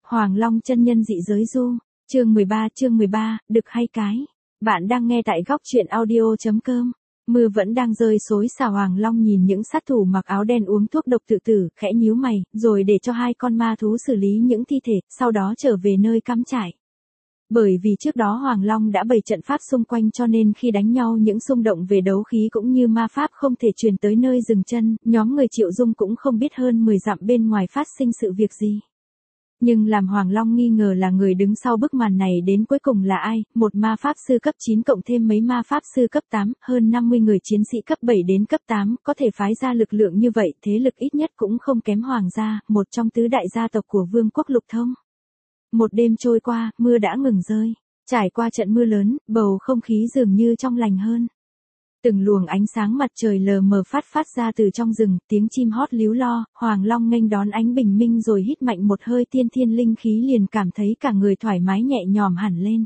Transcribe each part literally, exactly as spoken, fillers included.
Hoàng Long chân nhân dị giới du, chương mười ba chương mười ba, đực hay cái. Bạn đang nghe tại góc truyện audio.com. Mưa vẫn đang rơi xối xả. Hoàng Long nhìn những sát thủ mặc áo đen uống thuốc độc tự tử, khẽ nhíu mày, rồi để cho hai con ma thú xử lý những thi thể, sau đó trở về nơi cắm trại. Bởi vì trước đó Hoàng Long đã bày trận pháp xung quanh cho nên khi đánh nhau những xung động về đấu khí cũng như ma pháp không thể truyền tới nơi dừng chân, nhóm người Triệu Dung cũng không biết hơn mười dặm bên ngoài phát sinh sự việc gì. Nhưng làm Hoàng Long nghi ngờ là người đứng sau bức màn này đến cuối cùng là ai, một ma pháp sư cấp chín cộng thêm mấy ma pháp sư cấp tám, hơn năm mươi người chiến sĩ cấp bảy đến cấp tám, có thể phái ra lực lượng như vậy, thế lực ít nhất cũng không kém Hoàng gia, một trong tứ đại gia tộc của Vương quốc Lục Thông. Một đêm trôi qua, mưa đã ngừng rơi. Trải qua trận mưa lớn, bầu không khí dường như trong lành hơn. Từng luồng ánh sáng mặt trời lờ mờ phát phát ra từ trong rừng, tiếng chim hót líu lo, Hoàng Long nghênh đón ánh bình minh rồi hít mạnh một hơi tiên thiên linh khí liền cảm thấy cả người thoải mái nhẹ nhõm hẳn lên.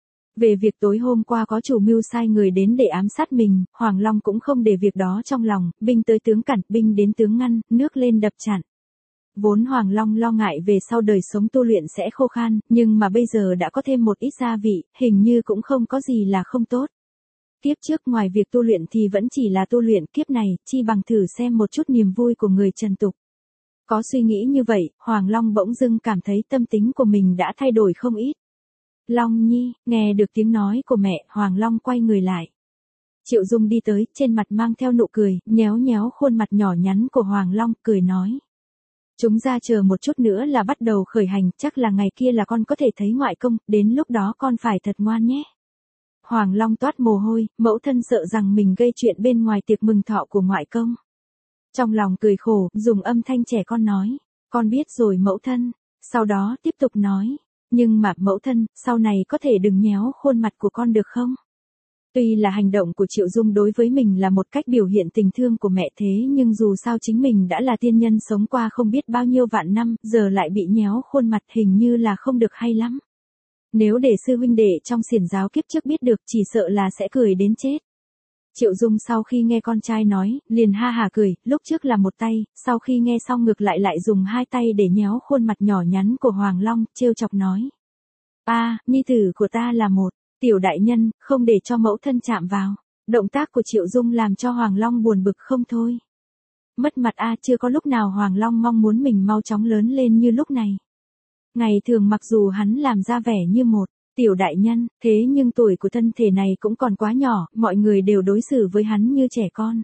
Về việc tối hôm qua có chủ mưu sai người đến để ám sát mình, Hoàng Long cũng không để việc đó trong lòng, binh tới tướng cản, binh đến tướng ngăn, nước lên đập chặn. Vốn Hoàng Long lo ngại về sau đời sống tu luyện sẽ khô khan, nhưng mà bây giờ đã có thêm một ít gia vị, hình như cũng không có gì là không tốt. Kiếp trước ngoài việc tu luyện thì vẫn chỉ là tu luyện, kiếp này, chi bằng thử xem một chút niềm vui của người trần tục. Có suy nghĩ như vậy, Hoàng Long bỗng dưng cảm thấy tâm tính của mình đã thay đổi không ít. Long Nhi, nghe được tiếng nói của mẹ, Hoàng Long quay người lại. Triệu Dung đi tới, trên mặt mang theo nụ cười, nhéo nhéo khuôn mặt nhỏ nhắn của Hoàng Long, cười nói. Chúng ra chờ một chút nữa là bắt đầu khởi hành, chắc là ngày kia là con có thể thấy ngoại công, đến lúc đó con phải thật ngoan nhé. Hoàng Long toát mồ hôi, mẫu thân sợ rằng mình gây chuyện bên ngoài tiệc mừng thọ của ngoại công. Trong lòng cười khổ, dùng âm thanh trẻ con nói, con biết rồi mẫu thân, sau đó tiếp tục nói, nhưng mà mẫu thân, sau này có thể đừng nhéo khuôn mặt của con được không? Tuy là hành động của Triệu Dung đối với mình là một cách biểu hiện tình thương của mẹ thế nhưng dù sao chính mình đã là tiên nhân sống qua không biết bao nhiêu vạn năm, giờ lại bị nhéo khuôn mặt hình như là không được hay lắm. Nếu để sư huynh đệ trong xiển giáo kiếp trước biết được chỉ sợ là sẽ cười đến chết. Triệu Dung sau khi nghe con trai nói, liền ha hả cười, lúc trước là một tay, sau khi nghe xong ngược lại lại dùng hai tay để nhéo khuôn mặt nhỏ nhắn của Hoàng Long, trêu chọc nói. A, nhi tử của ta là một, tiểu đại nhân, không để cho mẫu thân chạm vào. Động tác của Triệu Dung làm cho Hoàng Long buồn bực không thôi. Mất mặt a, chưa có lúc nào Hoàng Long mong muốn mình mau chóng lớn lên như lúc này. Ngày thường mặc dù hắn làm ra vẻ như một tiểu đại nhân, thế nhưng tuổi của thân thể này cũng còn quá nhỏ, mọi người đều đối xử với hắn như trẻ con.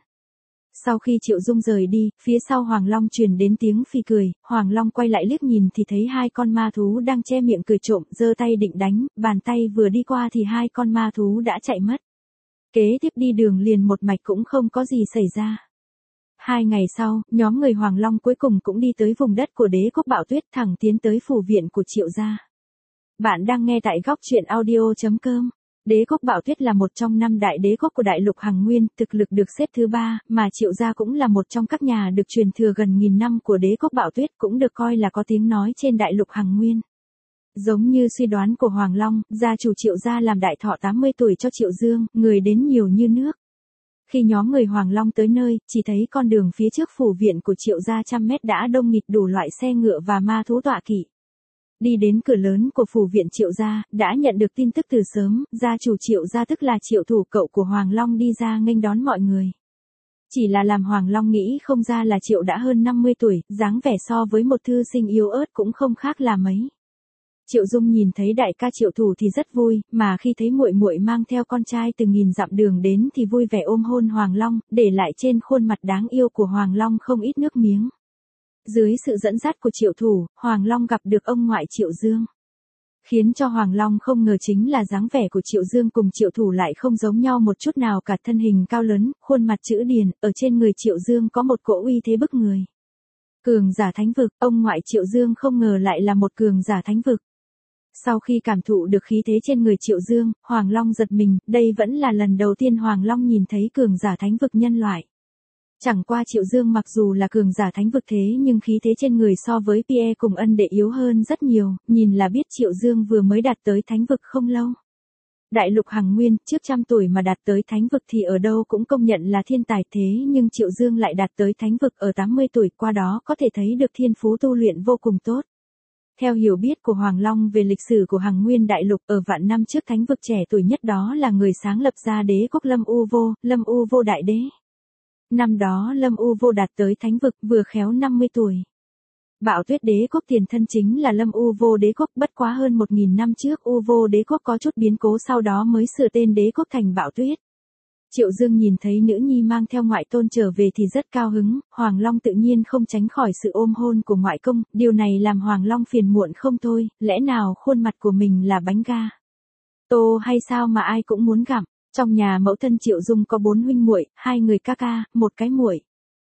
Sau khi Triệu Dung rời đi, phía sau Hoàng Long truyền đến tiếng phi cười, Hoàng Long quay lại liếc nhìn thì thấy hai con ma thú đang che miệng cười trộm, giơ tay định đánh, bàn tay vừa đi qua thì hai con ma thú đã chạy mất. Kế tiếp đi đường liền một mạch cũng không có gì xảy ra. Hai ngày sau, nhóm người Hoàng Long cuối cùng cũng đi tới vùng đất của Đế quốc Bạo Tuyết, thẳng tiến tới phủ viện của Triệu gia. Bạn đang nghe tại góc truyện audio.com. Đế quốc Bạo Tuyết là một trong năm đại đế quốc của đại lục Hằng Nguyên, thực lực được xếp thứ ba, mà Triệu gia cũng là một trong các nhà được truyền thừa gần nghìn năm của Đế quốc Bạo Tuyết, cũng được coi là có tiếng nói trên đại lục Hằng Nguyên. Giống như suy đoán của Hoàng Long, gia chủ Triệu gia làm đại thọ tám mươi tuổi cho Triệu Dương, người đến nhiều như nước. Khi nhóm người Hoàng Long tới nơi, chỉ thấy con đường phía trước phủ viện của Triệu gia trăm mét đã đông nghịt đủ loại xe ngựa và ma thú tọa kỵ. Đi đến cửa lớn của phủ viện Triệu gia, đã nhận được tin tức từ sớm, gia chủ Triệu gia tức là Triệu Thủ cậu của Hoàng Long đi ra nghênh đón mọi người. Chỉ là làm Hoàng Long nghĩ không ra là Triệu đã hơn năm mươi tuổi, dáng vẻ so với một thư sinh yếu ớt cũng không khác là mấy. Triệu Dung nhìn thấy đại ca Triệu Thủ thì rất vui, mà khi thấy muội muội mang theo con trai từ nghìn dặm đường đến thì vui vẻ ôm hôn Hoàng Long, để lại trên khuôn mặt đáng yêu của Hoàng Long không ít nước miếng. Dưới sự dẫn dắt của Triệu Thủ, Hoàng Long gặp được ông ngoại Triệu Dương. Khiến cho Hoàng Long không ngờ chính là dáng vẻ của Triệu Dương cùng Triệu Thủ lại không giống nhau một chút nào cả, thân hình cao lớn, khuôn mặt chữ điền, ở trên người Triệu Dương có một cỗ uy thế bức người. Cường giả thánh vực, ông ngoại Triệu Dương không ngờ lại là một cường giả thánh vực. Sau khi cảm thụ được khí thế trên người Triệu Dương, Hoàng Long giật mình, đây vẫn là lần đầu tiên Hoàng Long nhìn thấy cường giả thánh vực nhân loại. Chẳng qua Triệu Dương mặc dù là cường giả thánh vực thế nhưng khí thế trên người so với Pierre cùng ân đệ yếu hơn rất nhiều, nhìn là biết Triệu Dương vừa mới đạt tới thánh vực không lâu. Đại lục Hằng Nguyên, trước trăm tuổi mà đạt tới thánh vực thì ở đâu cũng công nhận là thiên tài thế nhưng Triệu Dương lại đạt tới thánh vực ở tám mươi tuổi, qua đó có thể thấy được thiên phú tu luyện vô cùng tốt. Theo hiểu biết của Hoàng Long về lịch sử của Hằng Nguyên Đại Lục, ở vạn năm trước thánh vực trẻ tuổi nhất đó là người sáng lập ra đế quốc Lâm U Vô, Lâm U Vô Đại Đế. Năm đó Lâm U Vô đạt tới thánh vực vừa khéo năm mươi tuổi. Bạo Tuyết Đế quốc tiền thân chính là Lâm U Vô Đế quốc, bất quá hơn một nghìn năm trước U Vô Đế quốc có chút biến cố sau đó mới sửa tên đế quốc thành Bạo Tuyết. Triệu Dương nhìn thấy nữ nhi mang theo ngoại tôn trở về thì rất cao hứng, Hoàng Long tự nhiên không tránh khỏi sự ôm hôn của ngoại công, điều này làm Hoàng Long phiền muộn không thôi, lẽ nào khuôn mặt của mình là bánh ga tô hay sao mà ai cũng muốn gặm. Trong nhà mẫu thân Triệu Dung có bốn huynh muội, hai người ca ca, một cái muội.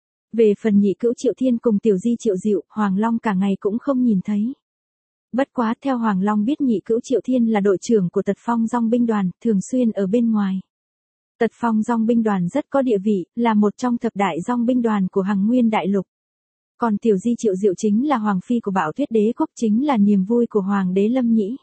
Về phần nhị cữu Triệu Thiên cùng tiểu di Triệu Diệu, Hoàng Long cả ngày cũng không nhìn thấy. Bất quá theo Hoàng Long biết nhị cữu Triệu Thiên là đội trưởng của Tật Phong Dong binh đoàn, thường xuyên ở bên ngoài. Tật Phong Dong binh đoàn rất có địa vị, là một trong thập đại dong binh đoàn của Hằng Nguyên Đại Lục. Còn tiểu di Triệu Diệu chính là hoàng phi của Bạo Tuyết Đế quốc, chính là niềm vui của Hoàng đế Lâm Nhĩ.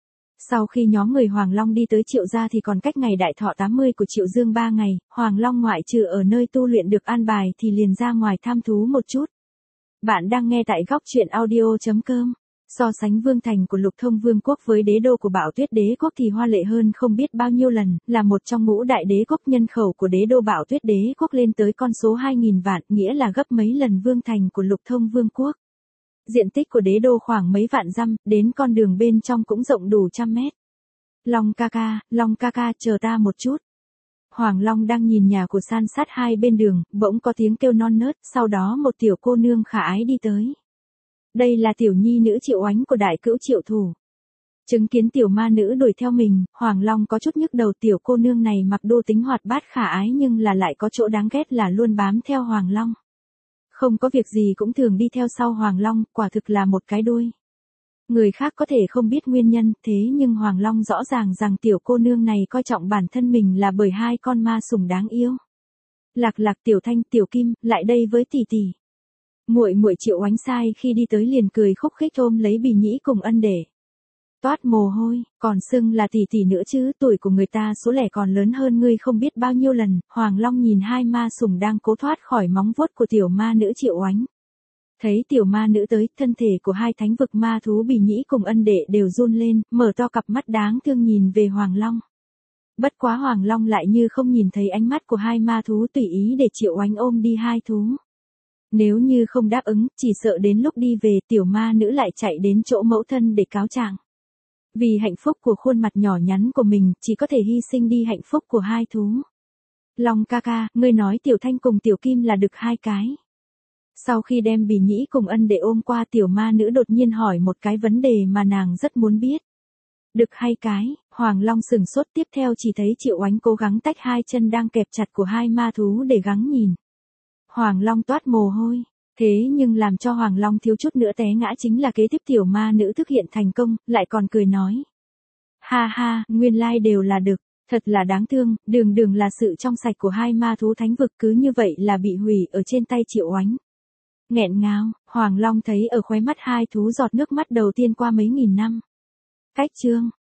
Sau khi nhóm người Hoàng Long đi tới Triệu gia thì còn cách ngày đại thọ tám mươi của Triệu Dương ba ngày, Hoàng Long ngoại trừ ở nơi tu luyện được an bài thì liền ra ngoài tham thú một chút. Bạn đang nghe tại góc truyện audio chấm com. So sánh vương thành của Lục Thông Vương quốc với đế đô của Bạo Tuyết Đế quốc thì hoa lệ hơn không biết bao nhiêu lần, là một trong ngũ đại đế quốc, nhân khẩu của đế đô Bạo Tuyết Đế quốc lên tới con số hai nghìn vạn, nghĩa là gấp mấy lần vương thành của Lục Thông Vương quốc. Diện tích của đế đô khoảng mấy vạn dặm, đến con đường bên trong cũng rộng đủ trăm mét. Long ca ca, Long ca ca, chờ ta một chút. Hoàng Long đang nhìn nhà của san sát hai bên đường, bỗng có tiếng kêu non nớt, sau đó một tiểu cô nương khả ái đi tới. Đây là tiểu nhi nữ Triệu Oánh của đại cữu Triệu Thủ. Chứng kiến tiểu ma nữ đuổi theo mình, Hoàng Long có chút nhức đầu. Tiểu cô nương này mặc đô tính hoạt bát khả ái nhưng là lại có chỗ đáng ghét là luôn bám theo Hoàng Long. Không có việc gì cũng thường đi theo sau Hoàng Long, quả thực là một cái đuôi. Người khác có thể không biết nguyên nhân, thế nhưng Hoàng Long rõ ràng rằng tiểu cô nương này coi trọng bản thân mình là bởi hai con ma sủng đáng yêu. Lạc Lạc, Tiểu Thanh, Tiểu Kim, lại đây với tỷ tỷ. Muội muội Triệu Oánh sai khi đi tới liền cười khúc khích ôm lấy Bì Nhĩ cùng Ân Để. Toát mồ hôi, còn xưng là tỷ tỷ nữa chứ, tuổi của người ta số lẻ còn lớn hơn ngươi không biết bao nhiêu lần. Hoàng Long nhìn hai ma sủng đang cố thoát khỏi móng vuốt của tiểu ma nữ Triệu Oánh. Thấy tiểu ma nữ tới, thân thể của hai thánh vực ma thú Bì Nhĩ cùng Ân Đệ đều run lên, mở to cặp mắt đáng thương nhìn về Hoàng Long. Bất quá Hoàng Long lại như không nhìn thấy ánh mắt của hai ma thú, tùy ý để Triệu Oánh ôm đi hai thú. Nếu như không đáp ứng, chỉ sợ đến lúc đi về tiểu ma nữ lại chạy đến chỗ mẫu thân để cáo trạng. Vì hạnh phúc của khuôn mặt nhỏ nhắn của mình, chỉ có thể hy sinh đi hạnh phúc của hai thú. Long ca ca, ngươi nói Tiểu Thanh cùng Tiểu Kim là đực hai cái. Sau khi đem Bì Nhĩ cùng Ân Đệ ôm qua, tiểu ma nữ đột nhiên hỏi một cái vấn đề mà nàng rất muốn biết. Đực hay cái? Hoàng Long sừng sốt, tiếp theo chỉ thấy Triệu Oánh cố gắng tách hai chân đang kẹp chặt của hai ma thú để gắng nhìn. Hoàng Long toát mồ hôi. Thế nhưng làm cho Hoàng Long thiếu chút nữa té ngã chính là kế tiếp tiểu ma nữ thực hiện thành công, lại còn cười nói. Ha ha, nguyên lai đều là đực, thật là đáng thương, đường đường là sự trong sạch của hai ma thú thánh vực cứ như vậy là bị hủy ở trên tay Triệu Oánh. Nghẹn ngào, Hoàng Long thấy ở khóe mắt hai thú giọt nước mắt đầu tiên qua mấy nghìn năm. Cách chương.